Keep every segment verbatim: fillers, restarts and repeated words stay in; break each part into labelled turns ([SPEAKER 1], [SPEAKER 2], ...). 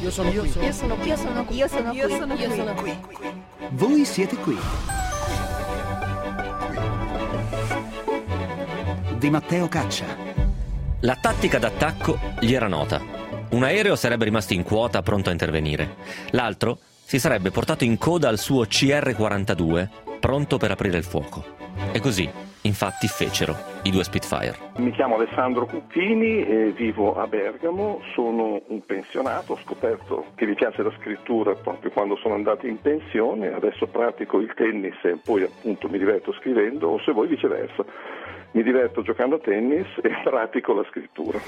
[SPEAKER 1] Io sono qui.
[SPEAKER 2] Io sono qui. Io sono qui. Io sono qui. Io sono qui. Io sono qui.
[SPEAKER 3] Voi siete qui. Di Matteo Caccia.
[SPEAKER 4] La tattica d'attacco gli era nota. Un aereo sarebbe rimasto in quota pronto a intervenire. L'altro si sarebbe portato in coda al suo C R quarantadue pronto per aprire il fuoco. E così, infatti, fecero i due Spitfire.
[SPEAKER 5] Mi chiamo Alessandro Cuttini e vivo a Bergamo, sono un pensionato, ho scoperto che mi piace la scrittura proprio quando sono andato in pensione, adesso pratico il tennis e poi appunto mi diverto scrivendo, o se vuoi viceversa, mi diverto giocando a tennis e pratico la scrittura.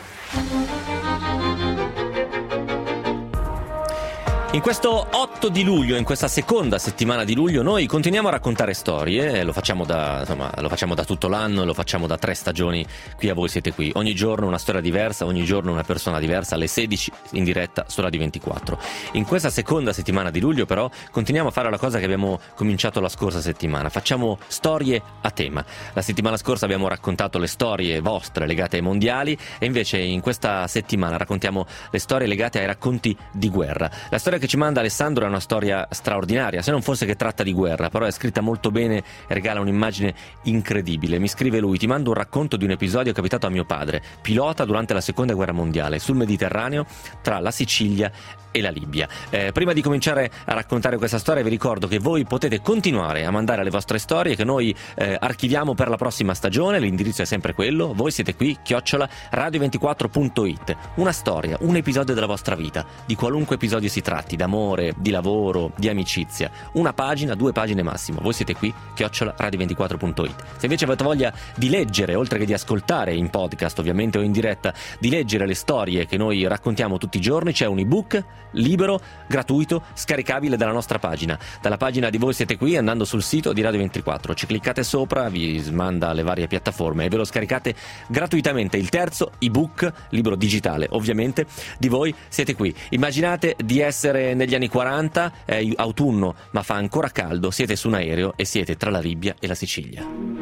[SPEAKER 4] In questo otto di luglio, in questa seconda settimana di luglio, noi continuiamo a raccontare storie, lo facciamo da, insomma, lo facciamo da tutto l'anno, lo facciamo da tre stagioni qui a Voi Siete Qui. Ogni giorno una storia diversa, ogni giorno una persona diversa, alle sedici in diretta su Radio ventiquattro. In questa seconda settimana di luglio però continuiamo a fare la cosa che abbiamo cominciato la scorsa settimana, facciamo storie a tema. La settimana scorsa abbiamo raccontato le storie vostre legate ai mondiali e invece in questa settimana raccontiamo le storie legate ai racconti di guerra. La storia che ci manda Alessandro è una storia straordinaria, se non fosse che tratta di guerra, però è scritta molto bene e regala un'immagine incredibile. Mi scrive lui: ti mando un racconto di un episodio capitato a mio padre, pilota durante la seconda guerra mondiale, sul Mediterraneo tra la Sicilia e la Libia. Eh, prima di cominciare a raccontare questa storia vi ricordo che voi potete continuare a mandare le vostre storie che noi eh, archiviamo per la prossima stagione. L'indirizzo è sempre quello: voi siete qui, chiocciola radio ventiquattro punto it. Una storia, un episodio della vostra vita, di qualunque episodio si tratti, d'amore, di lavoro, di amicizia, una pagina, due pagine massimo. Voi siete qui, chiocciola radio ventiquattro punto it. Se invece avete voglia di leggere, oltre che di ascoltare in podcast ovviamente o in diretta, di leggere le storie che noi raccontiamo tutti i giorni, c'è un ebook libero, gratuito, scaricabile dalla nostra pagina, dalla pagina di Voi Siete Qui, andando sul sito di Radio ventiquattro. Ci cliccate sopra, vi manda alle varie piattaforme e ve lo scaricate gratuitamente. Il terzo ebook, libro digitale ovviamente, di Voi Siete Qui. Immaginate di essere negli anni quaranta, è autunno ma fa ancora caldo, siete su un aereo e siete tra la Libia e la Sicilia.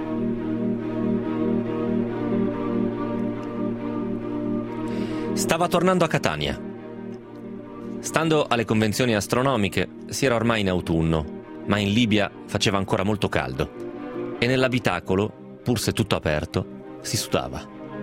[SPEAKER 4] Stava tornando a Catania. Stando alle convenzioni astronomiche, si era ormai in autunno, ma in Libia faceva ancora molto caldo e nell'abitacolo, pur se tutto aperto, si sudava.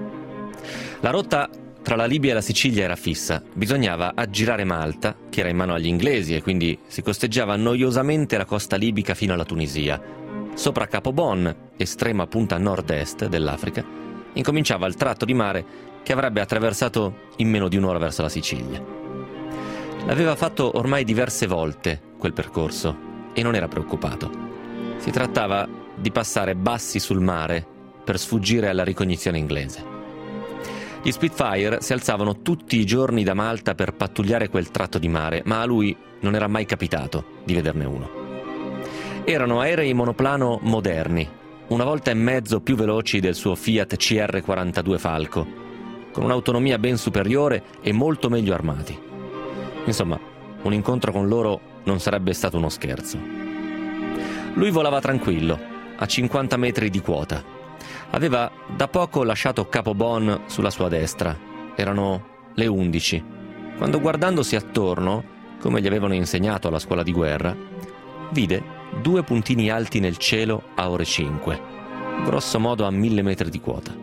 [SPEAKER 4] La rotta tra la Libia e la Sicilia era fissa, bisognava aggirare Malta, che era in mano agli inglesi, e quindi si costeggiava noiosamente la costa libica fino alla Tunisia. Sopra Capo Bon, estrema punta nord-est dell'Africa, incominciava il tratto di mare che avrebbe attraversato in meno di un'ora verso la Sicilia. L'aveva fatto ormai diverse volte quel percorso e non era preoccupato. Si trattava di passare bassi sul mare per sfuggire alla ricognizione inglese. Gli Spitfire si alzavano tutti i giorni da Malta per pattugliare quel tratto di mare, ma a lui non era mai capitato di vederne uno. Erano aerei monoplano moderni, una volta e mezzo più veloci del suo Fiat C R quarantadue Falco, con un'autonomia ben superiore e molto meglio armati. Insomma, un incontro con loro non sarebbe stato uno scherzo. Lui volava tranquillo, a cinquanta metri di quota. Aveva da poco lasciato Capo Bon sulla sua destra. Erano le undici, quando guardandosi attorno, come gli avevano insegnato alla scuola di guerra, vide due puntini alti nel cielo a ore cinque, grosso modo a mille metri di quota.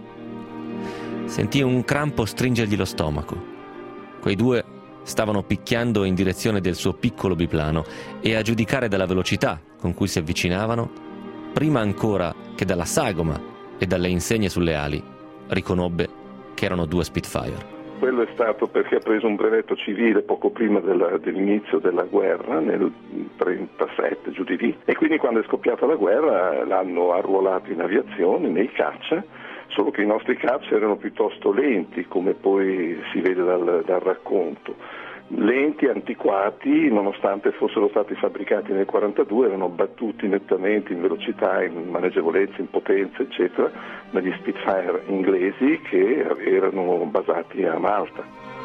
[SPEAKER 4] Sentì un crampo stringergli lo stomaco. Quei due stavano picchiando in direzione del suo piccolo biplano e, a giudicare dalla velocità con cui si avvicinavano, prima ancora che dalla sagoma e dalle insegne sulle ali, riconobbe che erano due Spitfire.
[SPEAKER 5] Quello è stato perché ha preso un brevetto civile poco prima della, dell'inizio della guerra, nel trentasette giù di lì, e quindi quando è scoppiata la guerra l'hanno arruolato in aviazione, nei caccia, solo che i nostri caccia erano piuttosto lenti, come poi si vede dal, dal racconto. Lenti, antiquati, nonostante fossero stati fabbricati nel quarantadue, erano battuti nettamente in velocità, in maneggevolezza, in potenza, eccetera, dagli Spitfire inglesi che erano basati a Malta.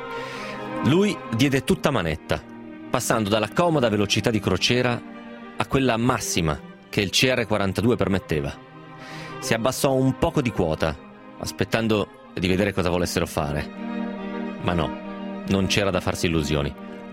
[SPEAKER 4] Lui diede tutta manetta, passando dalla comoda velocità di crociera a quella massima che il C R quarantadue permetteva. Si abbassò un poco di quota, aspettando di vedere cosa volessero fare. Ma no, non c'era da farsi illusioni.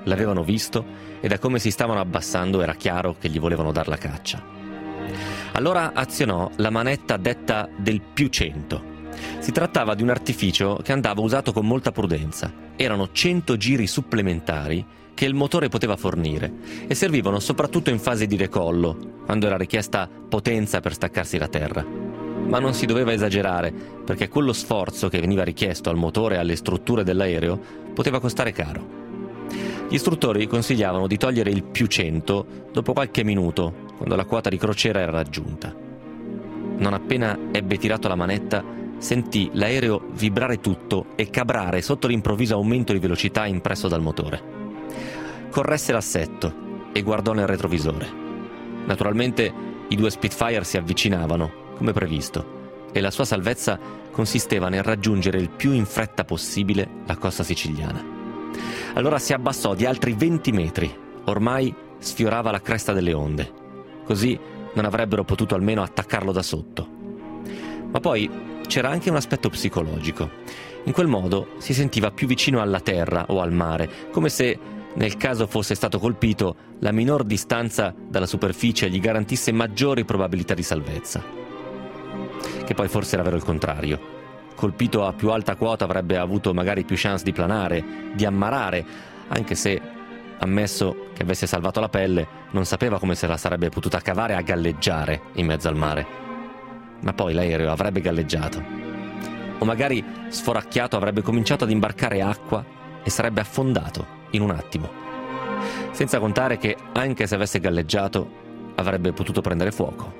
[SPEAKER 4] l'avevano visto e da come si stavano abbassando era chiaro che gli volevano dar la caccia. Allora azionò la manetta detta del più cento. Si trattava di un artificio che andava usato con molta prudenza. Erano cento giri supplementari che il motore poteva fornire e servivano soprattutto in fase di decollo, quando era richiesta potenza per staccarsi da terra. Ma non si doveva esagerare, perché quello sforzo che veniva richiesto al motore e alle strutture dell'aereo poteva costare caro. Gli istruttori consigliavano di togliere il più cento dopo qualche minuto, quando la quota di crociera era raggiunta. Non appena ebbe tirato la manetta, sentì l'aereo vibrare tutto e cabrare sotto l'improvviso aumento di velocità impresso dal motore. Corresse l'assetto e guardò nel retrovisore. Naturalmente i due Spitfire si avvicinavano, come previsto, e la sua salvezza consisteva nel raggiungere il più in fretta possibile la costa siciliana. Allora si abbassò di altri venti metri, ormai sfiorava la cresta delle onde. Così non avrebbero potuto almeno attaccarlo da sotto. Ma poi c'era anche un aspetto psicologico. In quel modo si sentiva più vicino alla terra o al mare, come se, nel caso fosse stato colpito, la minor distanza dalla superficie gli garantisse maggiori probabilità di salvezza. Che poi forse era vero il contrario. Colpito a più alta quota avrebbe avuto magari più chance di planare, di ammarare, anche se, ammesso che avesse salvato la pelle, non sapeva come se la sarebbe potuta cavare a galleggiare in mezzo al mare. Ma poi l'aereo avrebbe galleggiato. O magari, sforacchiato, avrebbe cominciato ad imbarcare acqua e sarebbe affondato in un attimo. Senza contare che, anche se avesse galleggiato, avrebbe potuto prendere fuoco.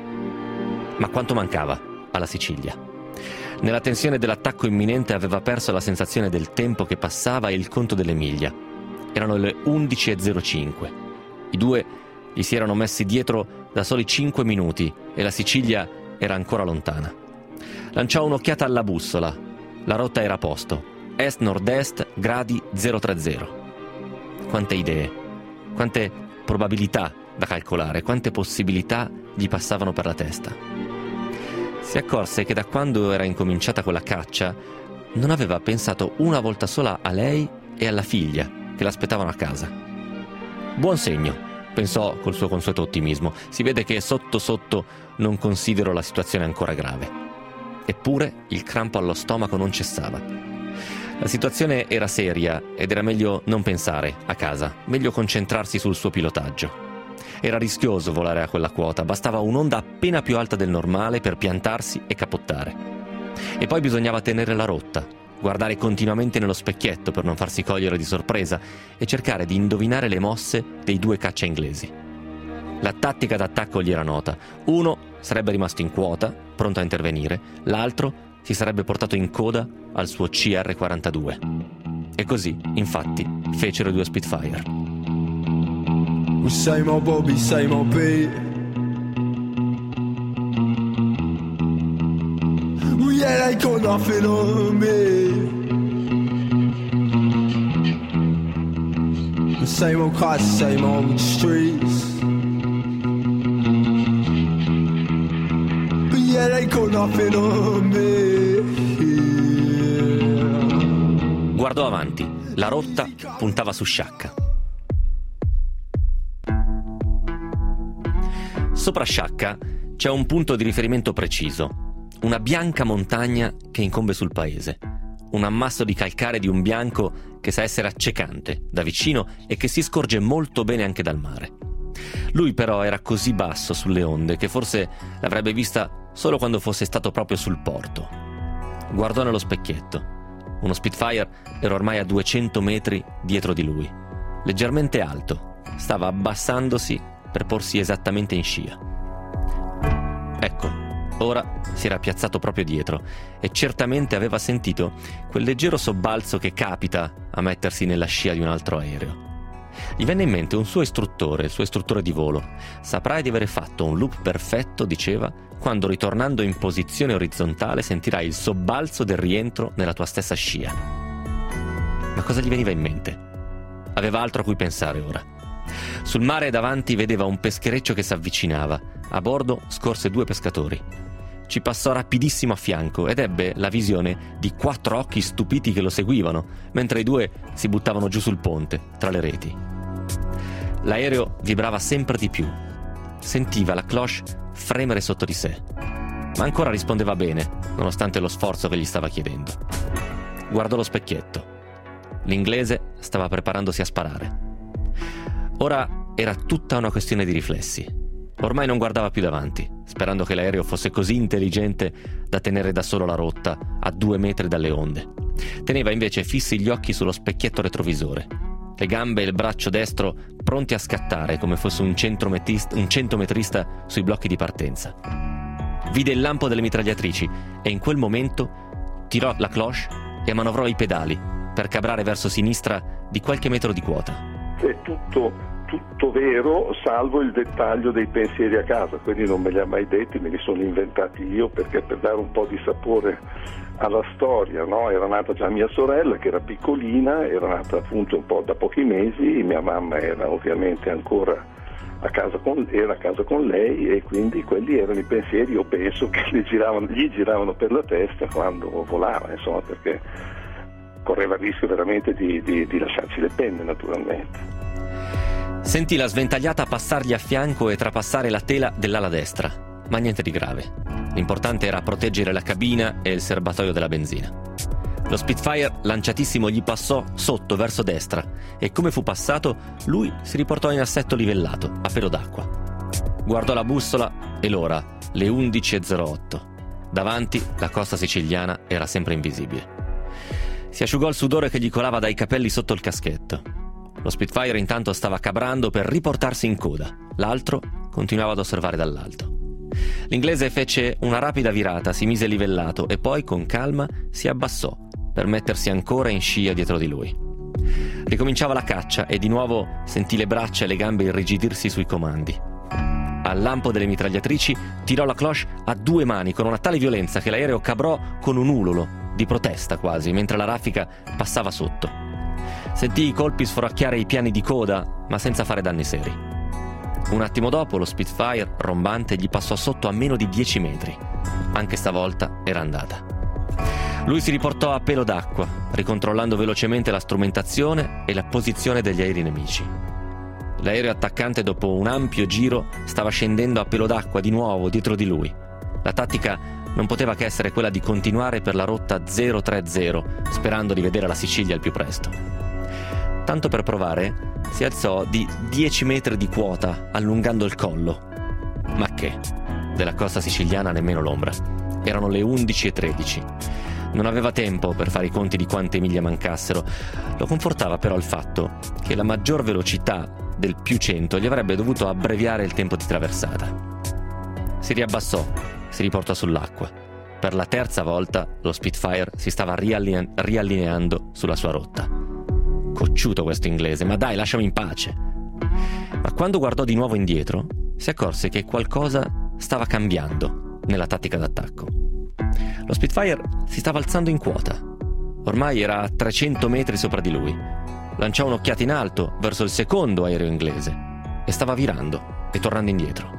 [SPEAKER 4] Ma quanto mancava alla Sicilia? Nella tensione dell'attacco imminente aveva perso la sensazione del tempo che passava e il conto delle miglia. Erano le undici e zero cinque. I due gli si erano messi dietro da soli cinque minuti e la Sicilia era ancora lontana. Lanciò un'occhiata alla bussola. La rotta era a posto. Est-nord-est, gradi zero trenta. Quante idee, quante probabilità da calcolare, quante possibilità gli passavano per la testa. Si accorse che da quando era incominciata quella caccia non aveva pensato una volta sola a lei e alla figlia che l'aspettavano a casa. Buon segno, pensò col suo consueto ottimismo. Si vede che sotto sotto non considero la situazione ancora grave. Eppure il crampo allo stomaco non cessava. La situazione era seria ed era meglio non pensare a casa, meglio concentrarsi sul suo pilotaggio. Era rischioso volare a quella quota, bastava un'onda appena più alta del normale per piantarsi e capottare. E poi bisognava tenere la rotta, guardare continuamente nello specchietto per non farsi cogliere di sorpresa e cercare di indovinare le mosse dei due caccia inglesi. La tattica d'attacco gli era nota. Uno sarebbe rimasto in quota, pronto a intervenire, l'altro si sarebbe portato in coda al suo C R quarantadue. E così, infatti, fecero i due Spitfire.
[SPEAKER 1] Same old Bobby, same old Pete. Oh yeah, they got nothing on me. The same old cars, same old streets. But yeah, they got nothing on me. Yeah.
[SPEAKER 4] Guardò avanti, la rotta puntava su Sciacca. Sopra Sciacca c'è un punto di riferimento preciso, una bianca montagna che incombe sul paese, un ammasso di calcare di un bianco che sa essere accecante da vicino e che si scorge molto bene anche dal mare. Lui però era così basso sulle onde che forse l'avrebbe vista solo quando fosse stato proprio sul porto. Guardò nello specchietto. Uno Spitfire era ormai a duecento metri dietro di lui, leggermente alto, stava abbassandosi per porsi esattamente in scia. Ecco, ora si era piazzato proprio dietro e certamente aveva sentito quel leggero sobbalzo che capita a mettersi nella scia di un altro aereo. Gli venne in mente un suo istruttore, il suo istruttore di volo. Saprai di avere fatto un loop perfetto, diceva, quando ritornando in posizione orizzontale sentirai il sobbalzo del rientro nella tua stessa scia. Ma cosa gli veniva in mente? Aveva altro a cui pensare ora. Sul mare davanti vedeva un peschereccio che si avvicinava. A bordo scorse due pescatori. ci passò rapidissimo a fianco ed ebbe la visione di quattro occhi stupiti che lo seguivano, mentre i due si buttavano giù sul ponte, tra le reti. L'aereo vibrava sempre di più. Sentiva la cloche fremere sotto di sé, ma ancora rispondeva bene, nonostante lo sforzo che gli stava chiedendo. Guardò lo specchietto. L'inglese stava preparandosi a sparare. Ora era tutta una questione di riflessi. Ormai non guardava più davanti, sperando che l'aereo fosse così intelligente da tenere da solo la rotta a due metri dalle onde. Teneva invece fissi gli occhi sullo specchietto retrovisore, le gambe e il braccio destro pronti a scattare come fosse un centometrista, un centometrista sui blocchi di partenza. Vide il lampo delle mitragliatrici e in quel momento tirò la cloche e manovrò i pedali per cabrare verso sinistra di qualche metro di quota.
[SPEAKER 5] È tutto, tutto vero, salvo il dettaglio dei pensieri a casa, quindi non me li ha mai detti, me li sono inventati io, perché per dare un po' di sapore alla storia, no? Era nata già mia sorella, che era piccolina, era nata appunto un po' da pochi mesi, mia mamma era ovviamente ancora a casa con, era a casa con lei, e quindi quelli erano i pensieri, io penso, che gli giravano, gli giravano per la testa quando volava, insomma, perché correva il rischio veramente di, di, di lasciarci le penne, naturalmente.
[SPEAKER 4] Sentì la sventagliata passargli a fianco e trapassare la tela dell'ala destra, ma niente di grave. L'importante era proteggere la cabina e il serbatoio della benzina. Lo Spitfire lanciatissimo gli passò sotto verso destra e come fu passato lui si riportò in assetto livellato, a pelo d'acqua. Guardò la bussola e l'ora, le undici e zero otto. Davanti la costa siciliana era sempre invisibile. Si asciugò il sudore che gli colava dai capelli sotto il caschetto. Lo Spitfire intanto stava cabrando per riportarsi in coda, l'altro continuava ad osservare dall'alto. L'inglese fece una rapida virata, si mise livellato e poi con calma si abbassò per mettersi ancora in scia dietro di lui. Ricominciava la caccia e di nuovo sentì le braccia e le gambe irrigidirsi sui comandi. Al lampo delle mitragliatrici tirò la cloche a due mani con una tale violenza che l'aereo cabrò con un ululu di protesta quasi, mentre la raffica passava sotto. Sentì i colpi sforacchiare i piani di coda, ma senza fare danni seri. Un attimo dopo lo Spitfire, rombante, gli passò sotto a meno di dieci metri. Anche stavolta era andata. Lui si riportò a pelo d'acqua, ricontrollando velocemente la strumentazione e la posizione degli aerei nemici. L'aereo attaccante, dopo un ampio giro, stava scendendo a pelo d'acqua di nuovo dietro di lui. La tattica non poteva che essere quella di continuare per la rotta zero tre zero, sperando di vedere la Sicilia al più presto. Tanto per provare, si alzò di dieci metri di quota, allungando il collo. Ma che? Della costa siciliana nemmeno l'ombra. Erano le undici e tredici. Non aveva tempo per fare i conti di quante miglia mancassero. Lo confortava però il fatto che la maggior velocità del più cento gli avrebbe dovuto abbreviare il tempo di traversata. Si riabbassò, si riportò sull'acqua. Per la terza volta lo Spitfire si stava rialline- riallineando sulla sua rotta. Cocciuto questo inglese, ma dai, lasciami in pace. Ma quando guardò di nuovo indietro, si accorse che qualcosa stava cambiando nella tattica d'attacco. Lo Spitfire si stava alzando in quota. Ormai era a trecento metri sopra di lui. Lanciò un'occhiata in alto verso il secondo aereo inglese e stava virando e tornando indietro.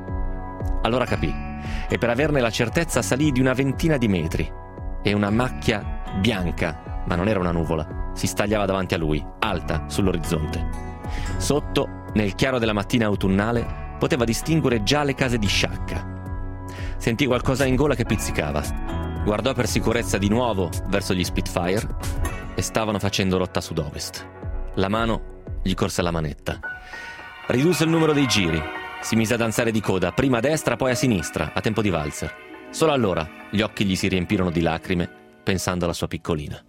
[SPEAKER 4] Allora capì, e per averne la certezza salì di una ventina di metri e una macchia bianca, ma non era una nuvola, si stagliava davanti a lui, alta sull'orizzonte. Sotto, nel chiaro della mattina autunnale, poteva distinguere già le case di Sciacca. Sentì qualcosa in gola che pizzicava. Guardò per sicurezza di nuovo verso gli Spitfire e stavano facendo rotta sud-ovest. La mano gli corse alla manetta. Ridusse il numero dei giri. Si mise a danzare di coda, prima a destra, poi a sinistra, a tempo di valzer. Solo allora gli occhi gli si riempirono di lacrime, pensando alla sua piccolina.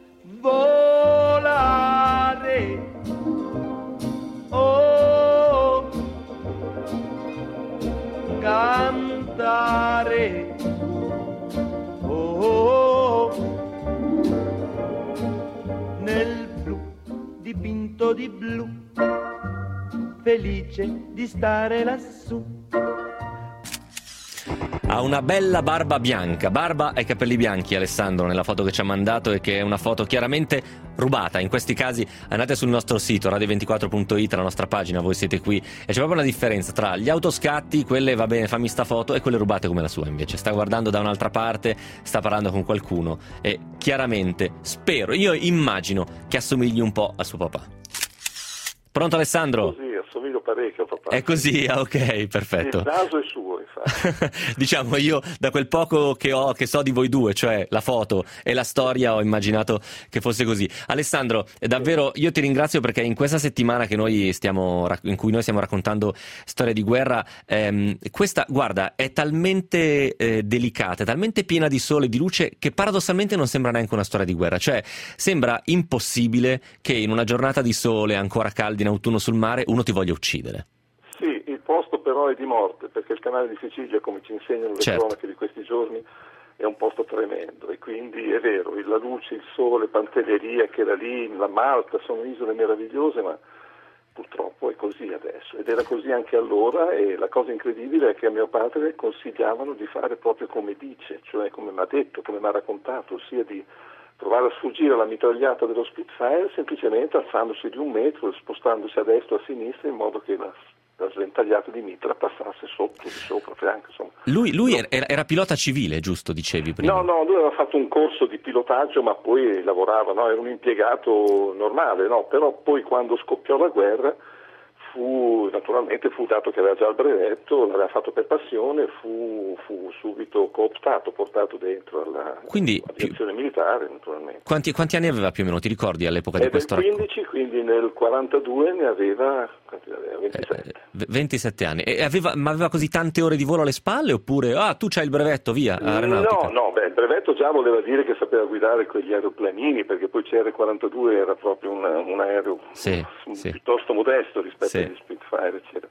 [SPEAKER 1] Volare, oh, cantare, oh, nel blu dipinto di blu, felice di stare lassù.
[SPEAKER 4] Ha una bella barba bianca, barba e capelli bianchi Alessandro nella foto che ci ha mandato, e che è una foto chiaramente rubata. In questi casi andate sul nostro sito radio ventiquattro punto it, la nostra pagina, voi siete qui, e c'è proprio una differenza tra gli autoscatti, quelle va bene fammi sta foto, e quelle rubate come la sua invece. Sta guardando da un'altra parte, sta parlando con qualcuno e chiaramente spero, io immagino che assomigli un po' a suo papà. Pronto Alessandro?
[SPEAKER 5] Così, assomiglio parecchio a papà.
[SPEAKER 4] È così, ah, ok, perfetto.
[SPEAKER 5] Il naso è suo, infatti.
[SPEAKER 4] Diciamo, io da quel poco che ho, che so di voi due, cioè la foto e la storia, ho immaginato che fosse così. Alessandro, davvero io ti ringrazio, perché in questa settimana che noi stiamo, in cui noi stiamo raccontando storie di guerra, ehm, questa, guarda, è talmente eh, delicata, è talmente piena di sole e di luce, che paradossalmente non sembra neanche una storia di guerra. Cioè, sembra impossibile che in una giornata di sole ancora caldi in autunno sul mare uno ti voglia uccidere.
[SPEAKER 5] Sì, il posto però è di morte, perché il canale di Sicilia, come ci insegnano le
[SPEAKER 4] certo.
[SPEAKER 5] cronache di questi giorni, è un posto tremendo, e quindi è vero, la luce, il sole, Pantelleria che era lì, la Malta, sono isole meravigliose, ma purtroppo è così adesso, ed era così anche allora. E la cosa incredibile è che a mio padre consigliavano di fare proprio come dice, cioè come mi ha detto, come mi ha raccontato, ossia di provare a sfuggire alla mitragliata dello Spitfire semplicemente alzandosi di un metro e spostandosi a destra o a sinistra, in modo che la, la sventagliata di mitra passasse sotto, di sopra, a fianco, insomma.
[SPEAKER 4] Lui, lui
[SPEAKER 5] no.
[SPEAKER 4] era, era pilota civile, giusto, dicevi prima?
[SPEAKER 5] No, no, lui aveva fatto un corso di pilotaggio, ma poi lavorava, no? Era un impiegato normale, no? Però poi quando scoppiò la guerra, fu naturalmente fu dato che aveva già il brevetto, l'aveva fatto per passione, fu, fu subito cooptato, portato dentro alla
[SPEAKER 4] Quindi,
[SPEAKER 5] aviazione più... militare, naturalmente.
[SPEAKER 4] Quanti, quanti anni aveva più o meno, ti ricordi all'epoca
[SPEAKER 5] È
[SPEAKER 4] di questo racconto?
[SPEAKER 5] quindici, quindi nel quarantadue ne aveva, quanti ne aveva? ventisette.
[SPEAKER 4] Eh, ventisette anni. E aveva, ma aveva così tante ore di volo alle spalle, oppure ah tu c'hai il brevetto, via, aeronautica?
[SPEAKER 5] No, no, beh, il brevetto già voleva dire che sapeva guidare quegli aeroplanini, perché poi C R quarantadue era proprio un, un aereo
[SPEAKER 4] sì,
[SPEAKER 5] un,
[SPEAKER 4] sì.
[SPEAKER 5] piuttosto modesto rispetto
[SPEAKER 4] sì.
[SPEAKER 5] agli Spitfire, eccetera.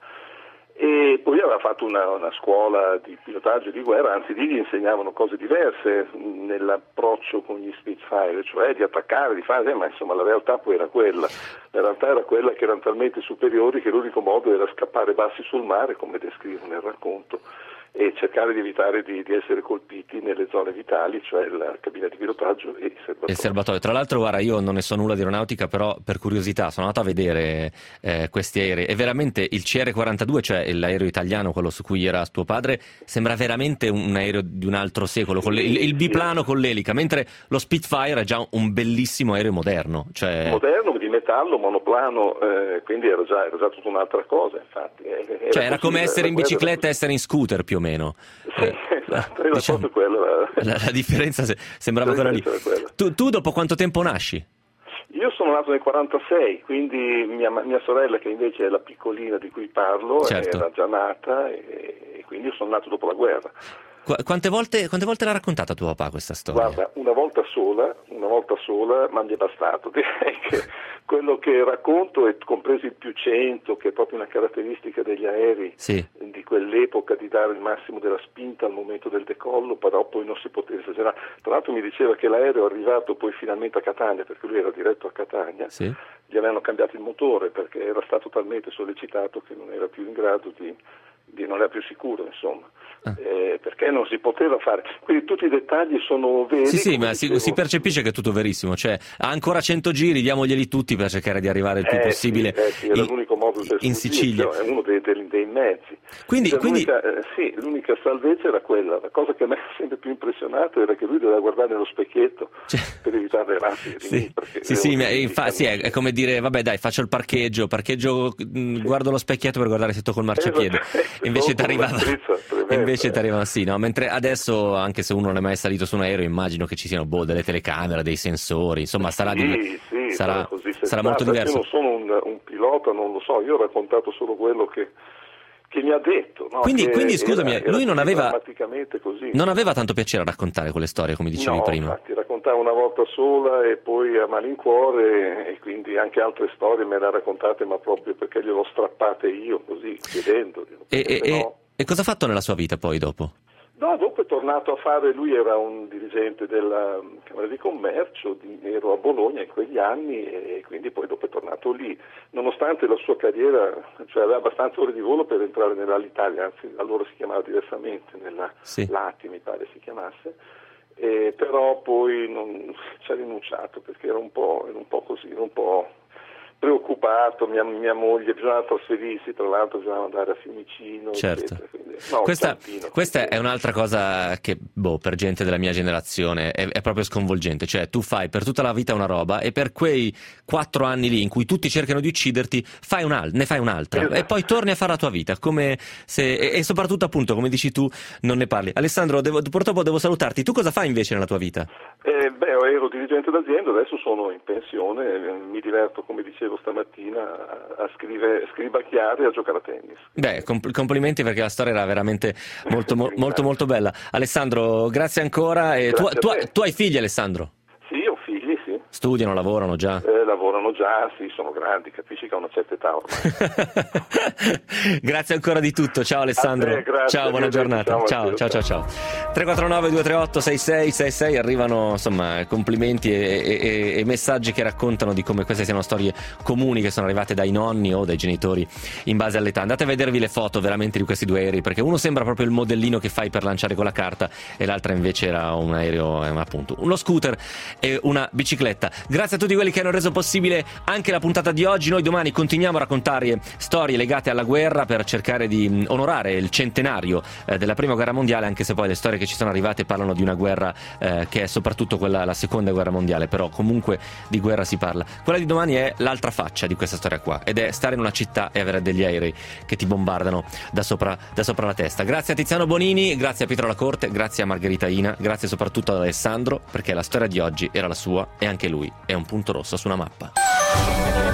[SPEAKER 5] E poi aveva fatto una, una scuola di pilotaggio di guerra, anzi lì gli insegnavano cose diverse nell'approccio con gli Spitfire, cioè di attaccare, di fare, ma insomma la realtà poi era quella, la realtà era quella che erano talmente superiori che l'unico modo era scappare bassi sul mare, come descrivo nel racconto, e cercare di evitare di, di essere colpiti nelle zone vitali, cioè la cabina di pilotaggio e il serbatoio.
[SPEAKER 4] Il serbatoio. Tra l'altro, guarda, io non ne so nulla di aeronautica, però per curiosità sono andato a vedere eh, questi aerei, e veramente il C R quarantadue, cioè l'aereo italiano, quello su cui era tuo padre, sembra veramente un aereo di un altro secolo, con le, il, il biplano con l'elica, mentre lo Spitfire è già un bellissimo aereo moderno. Cioè...
[SPEAKER 5] Moderno, di metallo, monoplano, eh, quindi era già, era già tutta un'altra cosa, infatti. Era
[SPEAKER 4] cioè era come essere in bicicletta e essere in scooter, più o meno.
[SPEAKER 5] Sì, eh, esatto, era diciamo, proprio quello.
[SPEAKER 4] La, la differenza se, sembrava quella lì. Tu, tu dopo quanto tempo nasci?
[SPEAKER 5] Io sono nato nel quarantasei, quindi mia, mia sorella, che invece è la piccolina di cui parlo, certo. era già nata, e, e quindi io sono nato dopo la guerra.
[SPEAKER 4] Qu- quante volte, quante volte l'ha raccontata tuo papà questa storia?
[SPEAKER 5] Guarda, una volta sola, una volta sola, ma mi è bastato. Direi che quello che racconto, e compreso il più cento, che è proprio una caratteristica degli aerei
[SPEAKER 4] sì.
[SPEAKER 5] di quell'epoca, di dare il massimo della spinta al momento del decollo, però poi non si poteva esagerare. Tra l'altro mi diceva che l'aereo è arrivato poi finalmente a Catania, perché lui era diretto a Catania,
[SPEAKER 4] sì.
[SPEAKER 5] gli avevano cambiato il motore perché era stato talmente sollecitato che non era più in grado di, di non era più sicuro, insomma. Ah. Eh, perché non si poteva fare, quindi tutti i dettagli sono veri.
[SPEAKER 4] Sì, sì, ma si, si percepisce che è tutto verissimo, cioè ha ancora cento giri, diamoglieli tutti per cercare di arrivare il più
[SPEAKER 5] eh,
[SPEAKER 4] possibile
[SPEAKER 5] sì, eh, sì, era
[SPEAKER 4] in,
[SPEAKER 5] l'unico modo per
[SPEAKER 4] in Sicilia.
[SPEAKER 5] È uno dei, dei, dei mezzi.
[SPEAKER 4] Quindi,
[SPEAKER 5] cioè,
[SPEAKER 4] quindi...
[SPEAKER 5] L'unica, eh, sì, l'unica salvezza era quella. La cosa che mi ha sempre più impressionato era che lui doveva guardare nello specchietto cioè... per evitare le razze.
[SPEAKER 4] Sì, sì, sì, ma infa- sì è, è come dire, vabbè dai, faccio il parcheggio, parcheggio, mh, sì. guardo lo specchietto per guardare se tocco il marciapiede.
[SPEAKER 5] Esatto.
[SPEAKER 4] Invece ti arrivava... Invece
[SPEAKER 5] eh.
[SPEAKER 4] ti arrivava sì, no? Mentre adesso, anche se uno non è mai salito su un aereo, immagino che ci siano boh, delle telecamere, dei sensori, insomma sarà,
[SPEAKER 5] sì,
[SPEAKER 4] di...
[SPEAKER 5] sì,
[SPEAKER 4] sarà,
[SPEAKER 5] così
[SPEAKER 4] sarà molto diverso.
[SPEAKER 5] Io non sono un, un pilota, non lo so, io ho raccontato solo quello che, che mi ha detto. No?
[SPEAKER 4] Quindi,
[SPEAKER 5] che
[SPEAKER 4] quindi scusami,
[SPEAKER 5] era,
[SPEAKER 4] lui
[SPEAKER 5] era
[SPEAKER 4] non aveva
[SPEAKER 5] così.
[SPEAKER 4] non aveva tanto piacere a raccontare quelle storie, come dicevi
[SPEAKER 5] no,
[SPEAKER 4] prima.
[SPEAKER 5] Infatti, raccontava una volta sola e poi a malincuore, e quindi anche altre storie me le ha raccontate, ma proprio perché gliele ho strappate io, così, chiedendo.
[SPEAKER 4] E, e,
[SPEAKER 5] no.
[SPEAKER 4] e cosa ha fatto nella sua vita poi dopo?
[SPEAKER 5] No, dopo è tornato a fare, lui era un dirigente della Camera di Commercio, di, ero a Bologna in quegli anni e quindi poi dopo è tornato lì, nonostante la sua carriera, cioè aveva abbastanza ore di volo per entrare nell'Alitalia, anzi allora si chiamava diversamente, nella
[SPEAKER 4] sì.
[SPEAKER 5] Lati mi pare si chiamasse, eh, però poi non ci ha rinunciato perché era un po', era un po' così, era un po' preoccupato, mia, mia moglie, bisognava trasferirsi, tra l'altro bisognava andare a Fiumicino,
[SPEAKER 4] certo.
[SPEAKER 5] quindi, no,
[SPEAKER 4] questa
[SPEAKER 5] Campino,
[SPEAKER 4] questa
[SPEAKER 5] quindi.
[SPEAKER 4] È un'altra cosa che, boh, per gente della mia generazione è, è proprio sconvolgente, cioè tu fai per tutta la vita una roba e per quei quattro anni lì in cui tutti cercano di ucciderti fai un ne fai un'altra, esatto. E poi torni a fare la tua vita, come se, e, e soprattutto appunto, come dici tu, non ne parli. Alessandro, devo, purtroppo devo salutarti, tu cosa fai invece nella tua vita?
[SPEAKER 5] Eh, beh, ero dirigente d'azienda, adesso sono in pensione, mi diverto, come dicevo stamattina, a scrivere, scribacchiare e a giocare a tennis.
[SPEAKER 4] Beh, compl- complimenti perché la storia era veramente molto mo- molto molto bella. Alessandro, grazie ancora. E
[SPEAKER 5] grazie
[SPEAKER 4] tu, tu, tu hai figli, Alessandro?
[SPEAKER 5] Sì, ho figli, sì.
[SPEAKER 4] Studiano, lavorano già?
[SPEAKER 5] Eh, lavorano già, sì, sono grandi, capisci che a una certa età ormai.
[SPEAKER 4] Grazie ancora di tutto, ciao Alessandro.
[SPEAKER 5] Te, grazie,
[SPEAKER 4] ciao, buona giornata. Ciao, ciao, ciao, ciao. tre quattro nove due tre otto sei sei sei sei, arrivano insomma complimenti e, e, e messaggi che raccontano di come queste siano storie comuni che sono arrivate dai nonni o dai genitori in base all'età. Andate a vedervi le foto veramente di questi due aerei, perché uno sembra proprio il modellino che fai per lanciare con la carta e l'altra invece era un aereo, eh, appunto uno scooter e una bicicletta. Grazie a tutti quelli che hanno reso possibile anche la puntata di oggi. Noi domani continuiamo a raccontare storie legate alla guerra per cercare di onorare il centenario eh, della prima guerra mondiale, anche se poi le storie che ci sono arrivate parlano di una guerra eh, che è soprattutto quella, la seconda guerra mondiale, però comunque di guerra si parla. Quella di domani è l'altra faccia di questa storia qua, ed è stare in una città e avere degli aerei che ti bombardano da sopra, da sopra la testa. Grazie a Tiziano Bonini, grazie a Pietro Lacorte, grazie a Margherita Ina, grazie soprattutto ad Alessandro, perché la storia di oggi era la sua e anche lui è un punto rosso su una mappa.